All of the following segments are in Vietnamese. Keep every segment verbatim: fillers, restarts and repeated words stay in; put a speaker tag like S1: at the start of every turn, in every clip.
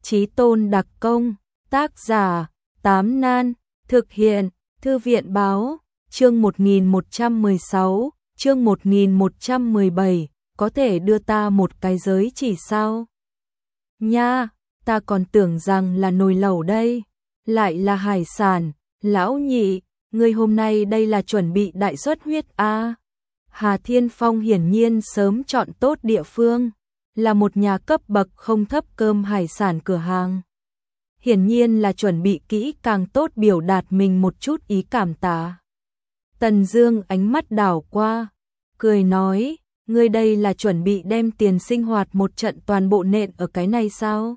S1: Chí tôn đặc công, tác giả, Tám Nan, thực hiện, Thư viện báo, chương một nghìn một trăm mười sáu, chương một nghìn một trăm mười bảy, có thể đưa ta một cái giới chỉ sao? Nha, ta còn tưởng rằng là nồi lẩu đây, lại là hải sản, lão nhị, ngươi hôm nay đây là chuẩn bị đại xuất huyết a? Hà Thiên Phong hiển nhiên sớm chọn tốt địa phương, là một nhà cấp bậc không thấp cơm hải sản cửa hàng. Hiển nhiên là chuẩn bị kỹ càng tốt biểu đạt mình một chút ý cảm tạ. Tần Dương ánh mắt đảo qua, cười nói, ngươi đây là chuẩn bị đem tiền sinh hoạt một trận toàn bộ nện ở cái này sao?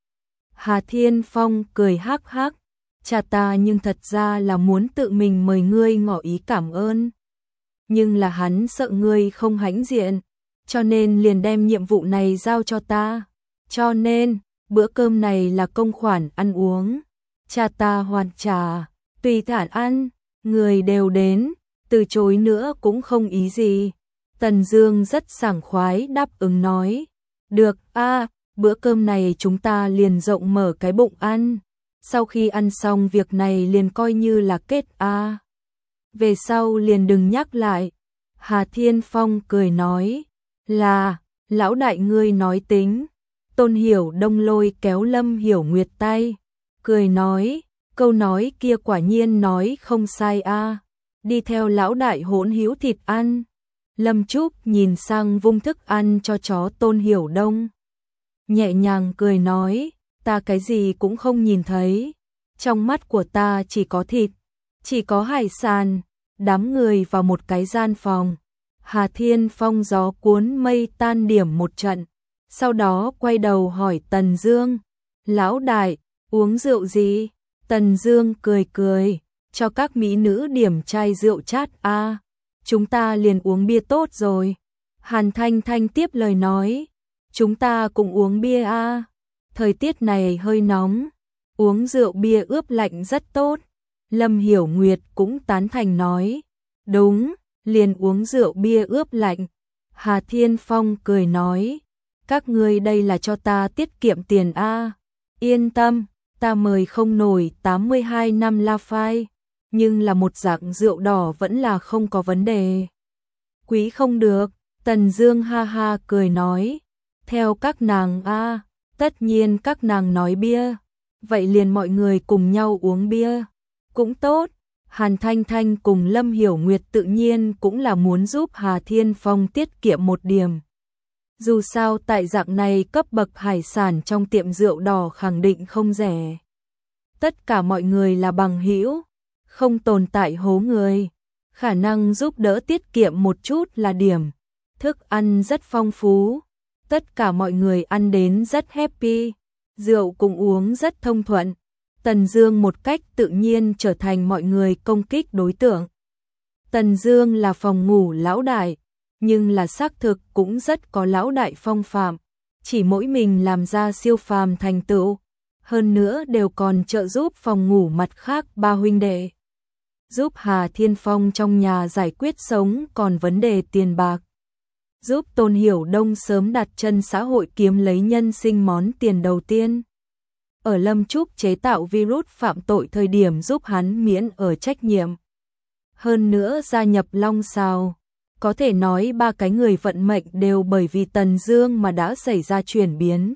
S1: Hà Thiên Phong cười hắc hắc, cha ta nhưng thật ra là muốn tự mình mời ngươi ngỏ ý cảm ơn. Nhưng là hắn sợ ngươi không hãnh diện, cho nên liền đem nhiệm vụ này giao cho ta. Cho nên, bữa cơm này là công khoản ăn uống. Cha ta hoàn trả, tùy thản ăn, người đều đến, từ chối nữa cũng không ý gì. Tần Dương rất sảng khoái đáp ứng nói, được a, bữa cơm này chúng ta liền rộng mở cái bụng ăn. Sau khi ăn xong việc này liền coi như là kết a. Về sau liền đừng nhắc lại. Hà Thiên Phong cười nói, là, lão đại ngươi nói tính. Tôn Hiểu Đông lôi kéo Lâm Hiểu Nguyệt tay, cười nói, câu nói kia quả nhiên nói không sai a, đi theo lão đại hỗn hữu thịt ăn. Lâm Trúc nhìn sang vung thức ăn cho chó Tôn Hiểu Đông, nhẹ nhàng cười nói, ta cái gì cũng không nhìn thấy, trong mắt của ta chỉ có thịt, chỉ có hải sản. Đám người vào một cái gian phòng, Hà Thiên Phong gió cuốn mây tan điểm một trận, sau đó quay đầu hỏi Tần Dương, lão đại, uống rượu gì? Tần Dương cười cười, cho các mỹ nữ điểm chai rượu chát a, chúng ta liền uống bia tốt rồi. Hàn Thanh Thanh tiếp lời nói, chúng ta cũng uống bia a, thời tiết này hơi nóng, uống rượu bia ướp lạnh rất tốt. Lâm Hiểu Nguyệt cũng tán thành nói, đúng, liền uống rượu bia ướp lạnh. Hà Thiên Phong cười nói, các ngươi đây là cho ta tiết kiệm tiền a. Yên tâm, ta mời không nổi tám mươi hai năm La Phai, nhưng là một dạng rượu đỏ vẫn là không có vấn đề. Quý không được, Tần Dương ha ha cười nói, theo các nàng a, tất nhiên các nàng nói bia, vậy liền mọi người cùng nhau uống bia. Cũng tốt, Hàn Thanh Thanh cùng Lâm Hiểu Nguyệt tự nhiên cũng là muốn giúp Hà Thiên Phong tiết kiệm một điểm. Dù sao tại dạng này cấp bậc hải sản trong tiệm rượu đỏ khẳng định không rẻ. Tất cả mọi người là bằng hữu, không tồn tại hố người, khả năng giúp đỡ tiết kiệm một chút là điểm. Thức ăn rất phong phú, tất cả mọi người ăn đến rất happy, rượu cũng uống rất thông thuận. Tần Dương một cách tự nhiên trở thành mọi người công kích đối tượng. Tần Dương là phòng ngủ lão đại, nhưng là xác thực cũng rất có lão đại phong phạm, chỉ mỗi mình làm ra siêu phàm thành tựu, hơn nữa đều còn trợ giúp phòng ngủ mặt khác ba huynh đệ, giúp Hà Thiên Phong trong nhà giải quyết sống còn vấn đề tiền bạc, giúp Tôn Hiểu Đông sớm đặt chân xã hội kiếm lấy nhân sinh món tiền đầu tiên. Ở Lâm Trúc chế tạo virus phạm tội thời điểm giúp hắn miễn ở trách nhiệm. Hơn nữa gia nhập Long Sào, có thể nói ba cái người vận mệnh đều bởi vì Tần Dương mà đã xảy ra chuyển biến.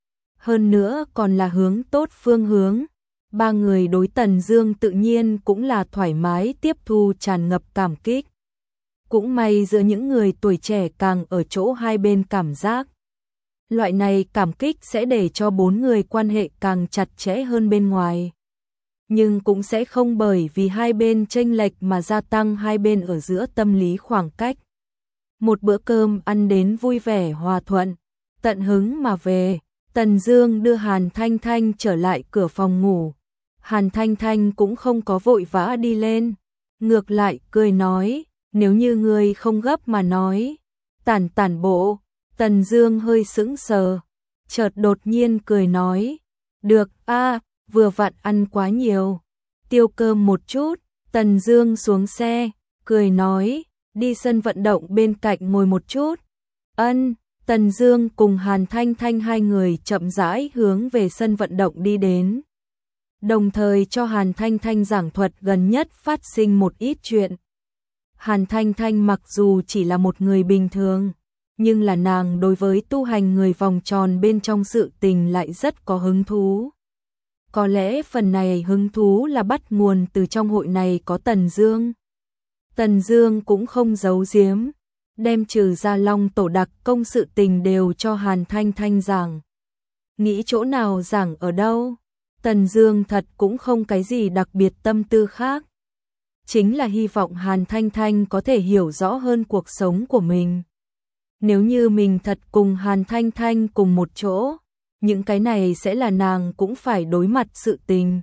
S1: Hơn nữa còn là hướng tốt phương hướng, ba người đối Tần Dương tự nhiên cũng là thoải mái tiếp thu tràn ngập cảm kích. Cũng may giữa những người tuổi trẻ càng ở chỗ hai bên cảm giác. Loại này cảm kích sẽ để cho bốn người quan hệ càng chặt chẽ hơn bên ngoài. Nhưng cũng sẽ không bởi vì hai bên chênh lệch mà gia tăng hai bên ở giữa tâm lý khoảng cách. Một bữa cơm ăn đến vui vẻ hòa thuận, tận hứng mà về, Tần Dương đưa Hàn Thanh Thanh trở lại cửa phòng ngủ. Hàn Thanh Thanh cũng không có vội vã đi lên, ngược lại cười nói, nếu như ngươi không gấp mà nói, tản tản bộ. Tần Dương hơi sững sờ, chợt đột nhiên cười nói, được a, vừa vặn ăn quá nhiều, tiêu cơm một chút. Tần Dương xuống xe, cười nói, đi sân vận động bên cạnh ngồi một chút. Ân, Tần Dương cùng Hàn Thanh Thanh hai người chậm rãi hướng về sân vận động đi đến. Đồng thời cho Hàn Thanh Thanh giảng thuật gần nhất phát sinh một ít chuyện. Hàn Thanh Thanh mặc dù chỉ là một người bình thường, nhưng là nàng đối với tu hành người vòng tròn bên trong sự tình lại rất có hứng thú. Có lẽ phần này hứng thú là bắt nguồn từ trong hội này có Tần Dương. Tần Dương cũng không giấu giếm, đem trừ ra Long tổ đặc công sự tình đều cho Hàn Thanh Thanh giảng. Nghĩ chỗ nào giảng ở đâu, Tần Dương thật cũng không cái gì đặc biệt tâm tư khác. Chính là hy vọng Hàn Thanh Thanh có thể hiểu rõ hơn cuộc sống của mình. Nếu như mình thật cùng Hàn Thanh Thanh cùng một chỗ, những cái này sẽ là nàng cũng phải đối mặt sự tình.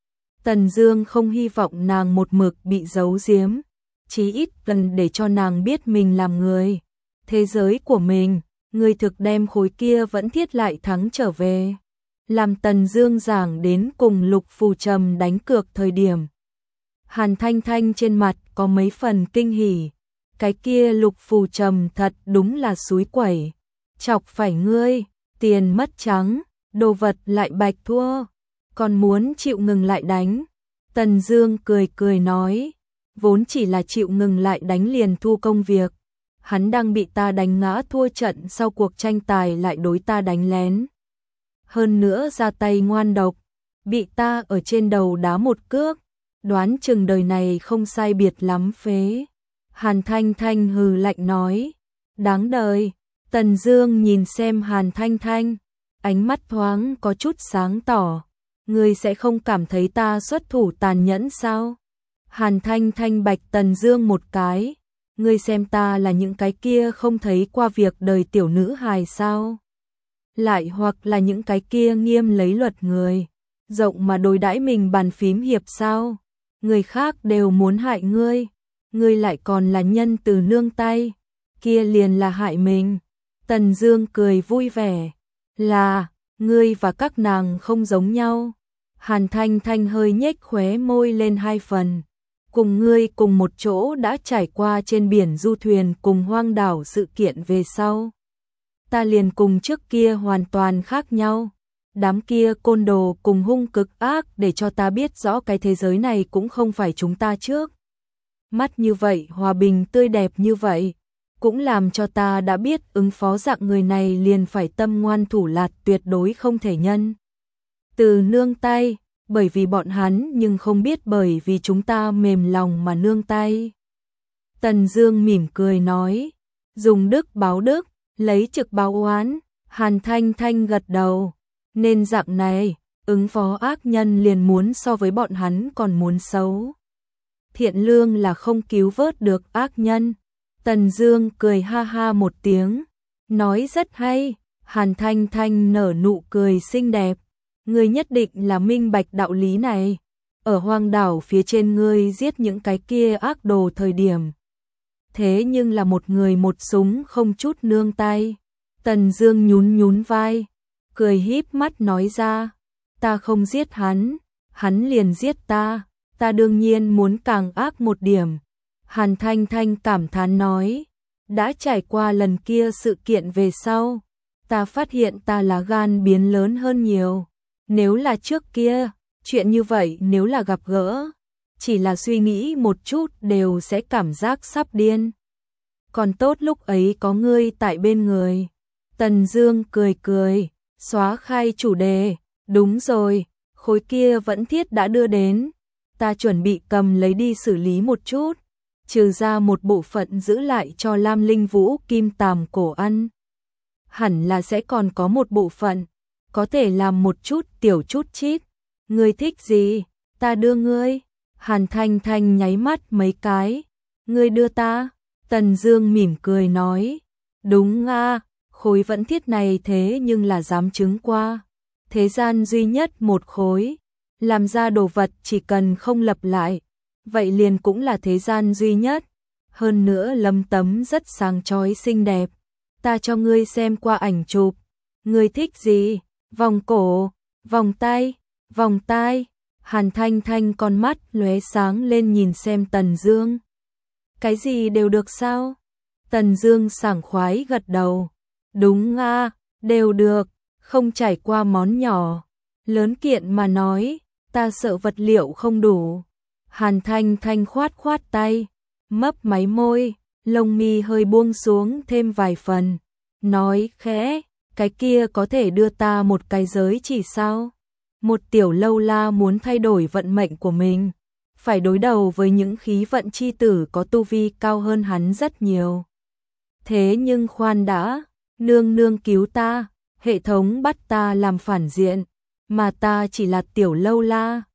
S1: Tần Dương không hy vọng nàng một mực bị giấu giếm, chí ít cần để cho nàng biết mình làm người. Thế giới của mình, người thực đem khối kia vẫn thiết lại thắng trở về. Làm Tần Dương giảng đến cùng Lục Phù Trầm đánh cược thời điểm. Hàn Thanh Thanh trên mặt có mấy phần kinh hỉ. Cái kia Lục Phù Trầm thật đúng là xúi quẩy. Chọc phải ngươi, tiền mất trắng, đồ vật lại bạch thua. Còn muốn chịu ngừng lại đánh. Tần Dương cười cười nói. Vốn chỉ là chịu ngừng lại đánh liền thu công việc. Hắn đang bị ta đánh ngã thua trận sau cuộc tranh tài lại đối ta đánh lén. Hơn nữa ra tay ngoan độc, bị ta ở trên đầu đá một cước, đoán chừng đời này không sai biệt lắm phế. Hàn Thanh Thanh hừ lạnh nói, đáng đời. Tần Dương nhìn xem Hàn Thanh Thanh, ánh mắt thoáng có chút sáng tỏ, ngươi sẽ không cảm thấy ta xuất thủ tàn nhẫn sao? Hàn Thanh Thanh bạch Tần Dương một cái, ngươi xem ta là những cái kia không thấy qua việc đời tiểu nữ hài sao? Lại hoặc là những cái kia nghiêm lấy luật người, rộng mà đối đãi mình bàn phím hiệp sao? Người khác đều muốn hại ngươi, ngươi lại còn là nhân từ nương tay, kia liền là hại mình. Tần Dương cười vui vẻ, là, ngươi và các nàng không giống nhau. Hàn Thanh Thanh hơi nhếch khóe môi lên hai phần, cùng ngươi cùng một chỗ đã trải qua trên biển du thuyền cùng hoang đảo sự kiện về sau. Ta liền cùng trước kia hoàn toàn khác nhau. Đám kia côn đồ cùng hung cực ác để cho ta biết rõ cái thế giới này cũng không phải chúng ta trước. Mắt như vậy, hòa bình tươi đẹp như vậy, cũng làm cho ta đã biết ứng phó dạng người này liền phải tâm ngoan thủ lạt, tuyệt đối không thể nhân từ nương tay, bởi vì bọn hắn nhưng không biết bởi vì chúng ta mềm lòng mà nương tay. Tần Dương mỉm cười nói, dùng đức báo đức, lấy trực báo oán. Hàn Thanh Thanh gật đầu, nên dạng này, ứng phó ác nhân liền muốn so với bọn hắn còn muốn xấu. Thiện lương là không cứu vớt được ác nhân. Tần Dương cười ha ha một tiếng, nói rất hay. Hàn Thanh Thanh nở nụ cười xinh đẹp, ngươi nhất định là minh bạch đạo lý này. Ở hoang đảo phía trên ngươi giết những cái kia ác đồ thời điểm, thế nhưng là một người một súng không chút nương tay. Tần Dương nhún nhún vai, cười híp mắt nói ra, ta không giết hắn, hắn liền giết ta, ta đương nhiên muốn càng ác một điểm. Hàn Thanh Thanh cảm thán nói, đã trải qua lần kia sự kiện về sau, ta phát hiện ta lá gan biến lớn hơn nhiều. Nếu là trước kia, chuyện như vậy nếu là gặp gỡ, chỉ là suy nghĩ một chút đều sẽ cảm giác sắp điên. Còn tốt lúc ấy có ngươi tại bên người. Tần Dương cười cười, xóa khai chủ đề, đúng rồi, khối kia vẫn thiết đã đưa đến, ta chuẩn bị cầm lấy đi xử lý một chút, trừ ra một bộ phận giữ lại cho Lam Linh Vũ Kim Tàm cổ ăn. Hẳn là sẽ còn có một bộ phận, có thể làm một chút tiểu chút chít. Ngươi thích gì, ta đưa ngươi. Hàn Thanh Thanh nháy mắt mấy cái, ngươi đưa ta. Tần Dương mỉm cười nói, đúng a, khối vẫn thiết này thế nhưng là dám chứng qua. Thế gian duy nhất một khối, làm ra đồ vật chỉ cần không lặp lại, vậy liền cũng là thế gian duy nhất. Hơn nữa lấm tấm rất sáng chói xinh đẹp, ta cho ngươi xem qua ảnh chụp. Ngươi thích gì, vòng cổ, vòng tay, vòng tai. Hàn Thanh Thanh con mắt lóe sáng lên nhìn xem Tần Dương. Cái gì đều được sao? Tần Dương sảng khoái gật đầu. Đúng a, đều được, không trải qua món nhỏ. Lớn kiện mà nói, ta sợ vật liệu không đủ. Hàn Thanh Thanh khoát khoát tay, mấp máy môi, lông mi hơi buông xuống thêm vài phần. Nói khẽ, cái kia có thể đưa ta một cái giới chỉ sao? Một tiểu lâu la muốn thay đổi vận mệnh của mình, phải đối đầu với những khí vận chi tử có tu vi cao hơn hắn rất nhiều. Thế nhưng khoan đã, nương nương cứu ta, hệ thống bắt ta làm phản diện, mà ta chỉ là tiểu lâu la,